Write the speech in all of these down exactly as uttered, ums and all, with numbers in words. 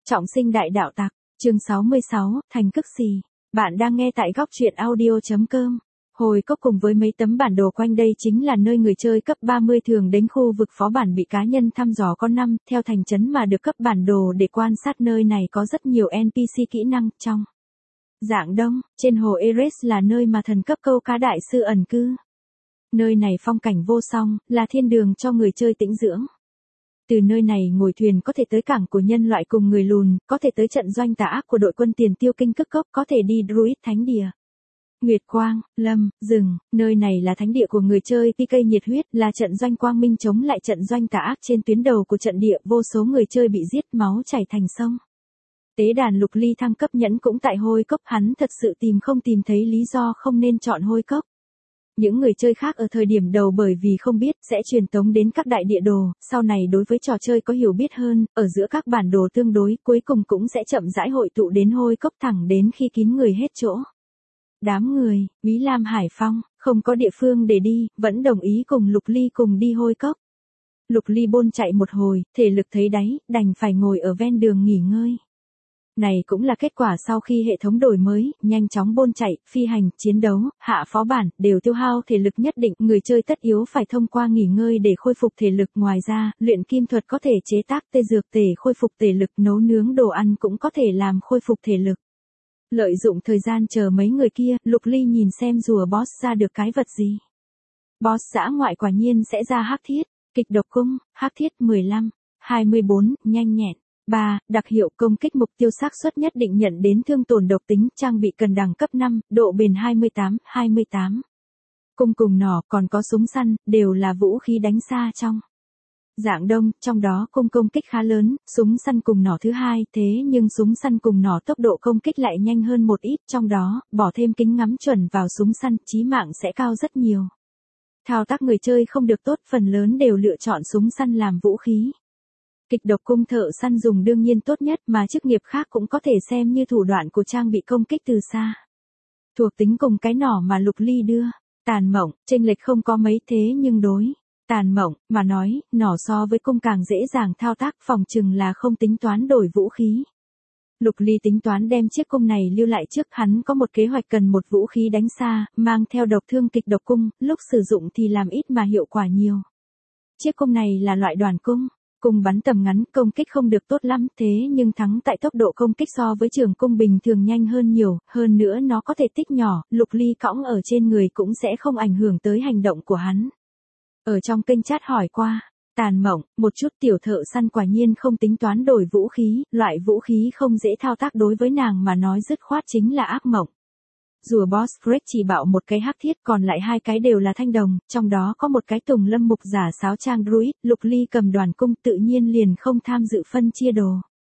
Trọng sinh đại đạo tặc, chương sáu mươi sáu, thành cức xì. Bạn đang nghe tại góc truyện audio.com. Hồi cốc cùng với mấy tấm bản đồ quanh đây chính là nơi người chơi cấp ba mươi thường đến khu vực phó bản bị cá nhân thăm dò con năm, theo thành trấn mà được cấp bản đồ để quan sát. Nơi này có rất nhiều en pê xê kỹ năng trong dạng đông, trên hồ Eres là nơi mà thần cấp câu cá đại sư ẩn cư. Nơi này phong cảnh vô song, là thiên đường cho người chơi tĩnh dưỡng. Từ nơi này ngồi thuyền có thể tới cảng của nhân loại cùng người lùn, có thể tới trận doanh tà ác của đội quân tiền tiêu kinh cức cốc, có thể đi Druid thánh địa. Nguyệt quang, lâm, rừng, nơi này là thánh địa của người chơi pê ca nhiệt huyết, là trận doanh quang minh chống lại trận doanh tà ác. Trên tuyến đầu của trận địa, vô số người chơi bị giết, máu chảy thành sông. Tế đàn lục ly thăng cấp nhẫn cũng tại hôi cốc, hắn thật sự tìm không tìm thấy lý do không nên chọn hôi cốc. Những người chơi khác ở thời điểm đầu bởi vì không biết sẽ truyền tống đến các đại địa đồ, sau này đối với trò chơi có hiểu biết hơn, ở giữa các bản đồ tương đối, cuối cùng cũng sẽ chậm rãi hội tụ đến hôi cốc thẳng đến khi kín người hết chỗ. Đám người, Bí Lam Hải Phong, không có địa phương để đi, vẫn đồng ý cùng Lục Ly cùng đi hôi cốc. Lục Ly bôn chạy một hồi, thể lực thấy đáy, đành phải ngồi ở ven đường nghỉ ngơi. Này cũng là kết quả sau khi hệ thống đổi mới, nhanh chóng bôn chạy, phi hành, chiến đấu, hạ phó bản, đều tiêu hao thể lực nhất định. Người chơi tất yếu phải thông qua nghỉ ngơi để khôi phục thể lực. Ngoài ra, luyện kim thuật có thể chế tác tê dược tể khôi phục thể lực, nấu nướng đồ ăn cũng có thể làm khôi phục thể lực. Lợi dụng thời gian chờ mấy người kia, Lục Ly nhìn xem rùa boss ra được cái vật gì. Boss dã ngoại quả nhiên sẽ ra hắc thiết, kịch độc cung, hắc thiết mười lăm, hai mươi bốn, nhanh nhẹn. ba. Đặc hiệu công kích mục tiêu xác suất nhất định nhận đến thương tổn độc tính, trang bị cần đẳng cấp năm, độ bền hai mươi tám, hai mươi tám. Cung cùng nỏ còn có súng săn, đều là vũ khí đánh xa trong dạng đông, trong đó cung công kích khá lớn, súng săn cùng nỏ thứ hai, thế nhưng súng săn cùng nỏ tốc độ công kích lại nhanh hơn một ít, trong đó, bỏ thêm kính ngắm chuẩn vào súng săn, chí mạng sẽ cao rất nhiều. Thao tác người chơi không được tốt, phần lớn đều lựa chọn súng săn làm vũ khí. Kịch độc cung thợ săn dùng đương nhiên tốt nhất, mà chức nghiệp khác cũng có thể xem như thủ đoạn của trang bị công kích từ xa. Thuộc tính cùng cái nỏ mà Lục Ly đưa, tàn mộng, chênh lệch không có mấy, thế nhưng đối tàn mộng mà nói, nỏ so với cung càng dễ dàng thao tác, phòng chừng là không tính toán đổi vũ khí. Lục Ly tính toán đem chiếc cung này lưu lại trước, hắn có một kế hoạch cần một vũ khí đánh xa, mang theo độc thương kịch độc cung, lúc sử dụng thì làm ít mà hiệu quả nhiều. Chiếc cung này là loại đoàn cung. Cung bắn tầm ngắn, công kích không được tốt lắm, thế nhưng thắng tại tốc độ công kích so với trường cung bình thường nhanh hơn nhiều, hơn nữa nó có thể tích nhỏ, Lục Ly cõng ở trên người cũng sẽ không ảnh hưởng tới hành động của hắn. Ở trong kênh chat hỏi qua, tàn mộng, một chút tiểu thợ săn quả nhiên không tính toán đổi vũ khí, loại vũ khí không dễ thao tác đối với nàng mà nói dứt khoát chính là ác mộng. Rùa boss Fred chỉ bạo một cái hắc thiết, còn lại hai cái đều là thanh đồng, trong đó có một cái tùng lâm mục giả sáo trang druid. Lục Ly cầm đoàn cung tự nhiên liền không tham dự phân chia đồ.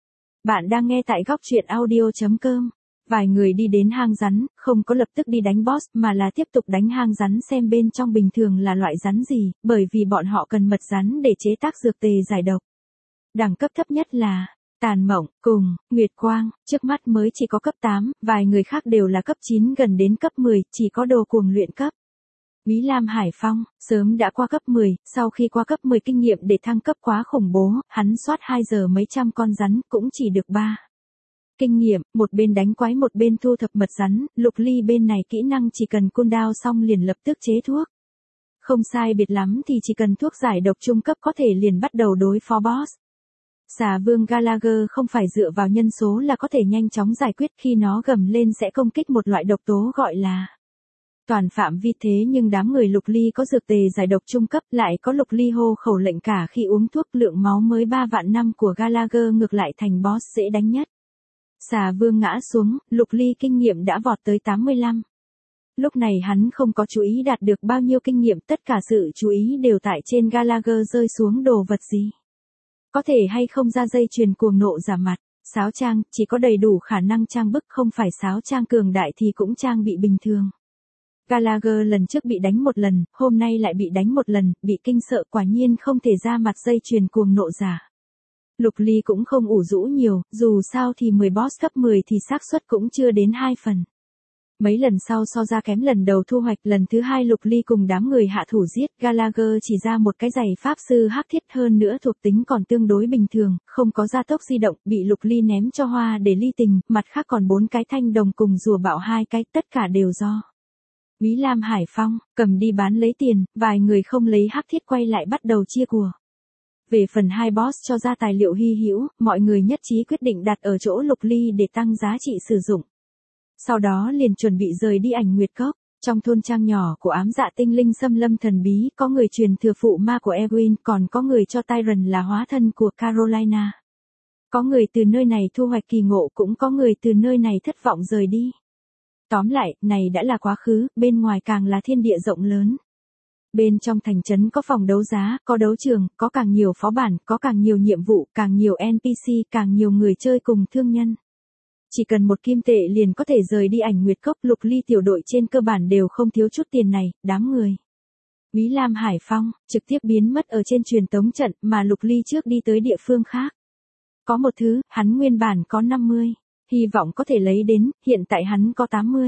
Bạn đang nghe tại góc truyện audio.com. Vài người đi đến hang rắn, không có lập tức đi đánh boss mà là tiếp tục đánh hang rắn xem bên trong bình thường là loại rắn gì, bởi vì bọn họ cần mật rắn để chế tác dược tề giải độc. Đẳng cấp thấp nhất là tàn mộng, cùng, nguyệt quang, trước mắt mới chỉ có cấp tám, vài người khác đều là cấp chín gần đến cấp mười, chỉ có đồ cuồng luyện cấp. Bí Lam Hải Phong, sớm đã qua cấp mười, sau khi qua cấp mười kinh nghiệm để thăng cấp quá khủng bố, hắn soát hai giờ mấy trăm con rắn, cũng chỉ được ba. Kinh nghiệm, một bên đánh quái một bên thu thập mật rắn, Lục Ly bên này kỹ năng chỉ cần cooldown xong liền lập tức chế thuốc. Không sai biệt lắm thì chỉ cần thuốc giải độc trung cấp có thể liền bắt đầu đối phó boss. Xà vương Gallagher không phải dựa vào nhân số là có thể nhanh chóng giải quyết, khi nó gầm lên sẽ công kích một loại độc tố gọi là toàn phạm vi, thế nhưng đám người Lục Ly có dược tề giải độc trung cấp, lại có Lục Ly hô khẩu lệnh cả khi uống thuốc, lượng máu mới ba vạn năm của Gallagher ngược lại thành boss dễ đánh nhất. Xà vương ngã xuống, Lục Ly kinh nghiệm đã vọt tới tám mươi lăm. Lúc này hắn không có chú ý đạt được bao nhiêu kinh nghiệm, tất cả sự chú ý đều tại trên Gallagher rơi xuống đồ vật gì. Có thể hay không ra dây chuyền cuồng nộ giả mặt, sáo trang, chỉ có đầy đủ khả năng trang bức, không phải sáo trang cường đại thì cũng trang bị bình thường. Gallagher lần trước bị đánh một lần, hôm nay lại bị đánh một lần, bị kinh sợ, quả nhiên không thể ra mặt dây chuyền cuồng nộ giả. Lục Ly cũng không ủ rũ nhiều, dù sao thì mười boss cấp mười thì xác suất cũng chưa đến hai phần. Mấy lần sau so ra kém lần đầu thu hoạch, lần thứ hai Lục Ly cùng đám người hạ thủ giết Gallagher chỉ ra một cái giày pháp sư hắc thiết, hơn nữa thuộc tính còn tương đối bình thường, không có gia tốc di động, bị Lục Ly ném cho Hoa để ly tình, mặt khác còn bốn cái thanh đồng cùng rùa bạo hai cái, tất cả đều do Úy Lam Hải Phong cầm đi bán lấy tiền, vài người không lấy hắc thiết quay lại bắt đầu chia của. Về phần hai boss cho ra tài liệu hy hữu, mọi người nhất trí quyết định đặt ở chỗ Lục Ly để tăng giá trị sử dụng. Sau đó liền chuẩn bị rời đi Ảnh Nguyệt Cốc. Trong thôn trang nhỏ của ám dạ tinh linh xâm lâm thần bí, có người truyền thừa phụ ma của Erwin, còn có người cho Tyron là hóa thân của Carolina. Có người từ nơi này thu hoạch kỳ ngộ, cũng có người từ nơi này thất vọng rời đi. Tóm lại, này đã là quá khứ, bên ngoài càng là thiên địa rộng lớn. Bên trong thành trấn có phòng đấu giá, có đấu trường, có càng nhiều phó bản, có càng nhiều nhiệm vụ, càng nhiều en pê xê, càng nhiều người chơi cùng thương nhân. Chỉ cần một kim tệ liền có thể rời đi Ảnh Nguyệt Cốc, Lục Ly tiểu đội trên cơ bản đều không thiếu chút tiền này, đám người Úy Lam Hải Phong trực tiếp biến mất ở trên truyền tống trận, mà Lục Ly trước đi tới địa phương khác. Có một thứ, hắn nguyên bản có năm mươi, hy vọng có thể lấy đến, hiện tại hắn có tám mươi.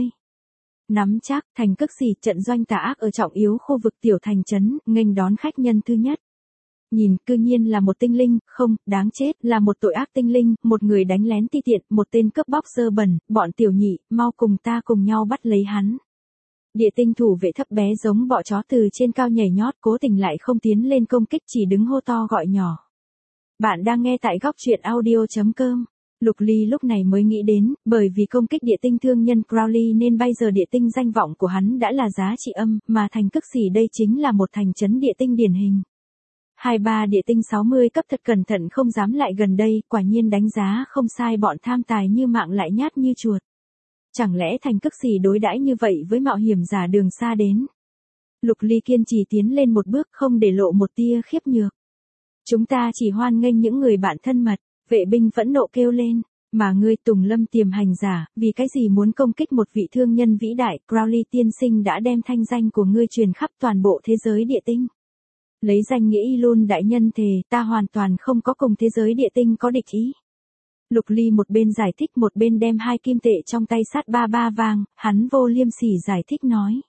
Nắm chắc, thành Cức Xì, trận doanh tà ác ở trọng yếu khu vực tiểu thành trấn, nghênh đón khách nhân thứ nhất. Nhìn, cư nhiên là một tinh linh, không, đáng chết, là một tội ác tinh linh, một người đánh lén ti tiện, một tên cướp bóc dơ bẩn, bọn tiểu nhị, mau cùng ta cùng nhau bắt lấy hắn. Địa tinh thủ vệ thấp bé giống bọ chó từ trên cao nhảy nhót, cố tình lại không tiến lên công kích, chỉ đứng hô to gọi nhỏ. Bạn đang nghe tại góc truyện audio chấm com. Lục Ly lúc này mới nghĩ đến, bởi vì công kích địa tinh thương nhân Crowley nên bây giờ địa tinh danh vọng của hắn đã là giá trị âm, mà thành Cức Xì đây chính là một thành trấn địa tinh điển hình. Hai ba địa tinh sáu mươi cấp thật cẩn thận không dám lại gần đây, quả nhiên đánh giá không sai, bọn tham tài như mạng lại nhát như chuột. Chẳng lẽ thành Cức Xì đối đãi như vậy với mạo hiểm giả đường xa đến? Lục Ly kiên trì tiến lên một bước, không để lộ một tia khiếp nhược. Chúng ta chỉ hoan nghênh những người bạn thân mật. Vệ binh phẫn nộ kêu lên, mà ngươi Tùng Lâm tiềm hành giả, vì cái gì muốn công kích một vị thương nhân vĩ đại? Crowley tiên sinh đã đem thanh danh của ngươi truyền khắp toàn bộ thế giới địa tinh. Lấy danh nghĩa Ilun đại nhân thề, ta hoàn toàn không có cùng thế giới địa tinh có địch ý. Lục Ly một bên giải thích một bên đem hai kim tệ trong tay sát ba ba vang, hắn vô liêm sỉ giải thích nói.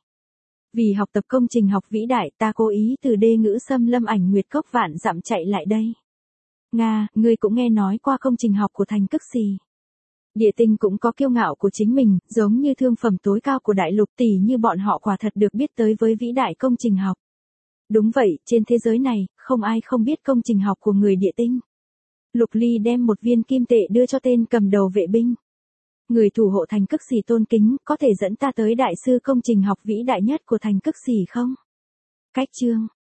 Vì học tập công trình học vĩ đại, ta cố ý từ đê ngữ xâm lâm Ảnh Nguyệt Cốc vạn dặm chạy lại đây. Nga, ngươi cũng nghe nói qua công trình học của thành Cức Xì. Địa tinh cũng có kiêu ngạo của chính mình, giống như thương phẩm tối cao của đại lục, tỷ như bọn họ quả thật được biết tới với vĩ đại công trình học. Đúng vậy, trên thế giới này, không ai không biết công trình học của người địa tinh. Lục Ly đem một viên kim tệ đưa cho tên cầm đầu vệ binh. Người thủ hộ thành Cức Xì tôn kính, có thể dẫn ta tới đại sư công trình học vĩ đại nhất của thành Cức Xì không? Cách chương.